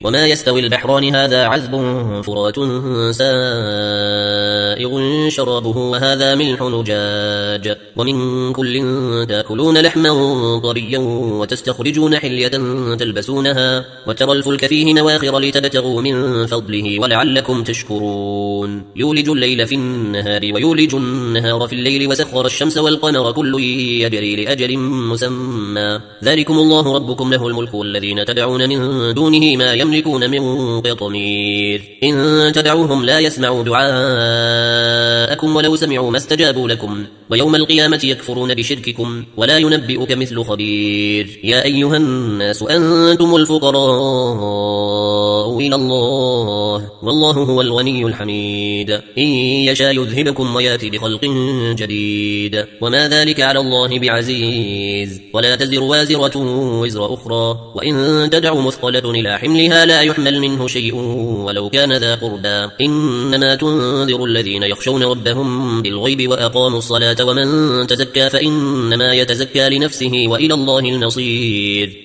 وما يستوي البحران هذا عذب فرات سائغ شرابه وهذا ملح نجاج ومن كل تأكلون لحما طريا وتستخرجون حلية تلبسونها وترى الفلك فيه نواخر لتبتغوا من فضله ولعلكم تشكرون يولج الليل في النهار ويولج النهار في الليل وسخر الشمس والقمر كل يجري لأجل مسمى ذلكم الله ربكم له الملك والذين تدعون من دونه ما يملكون من قطمير إن تدعوهم لا يسمعوا دعاءكم ولو سمعوا ما استجابوا لكم ويوم القيامة يكفرون بشرككم ولا ينبئك مثل خبير يا أيها الناس أنتم الفقراء إلى الله والله هو الغني الحميد إن يشاء يذهبكم ويأتي بخلق جديد وما ذلك على الله بعزيز ولا تزر وازرة وزر أخرى وإن تدع مثقلة إلى حملها لا يحمل منه شيء ولو كان ذا قربى إنما تنذر الذين يخشون ربهم بالغيب وأقاموا الصلاة ومن تزكى فإنما يتزكى لنفسه وإلى الله المصير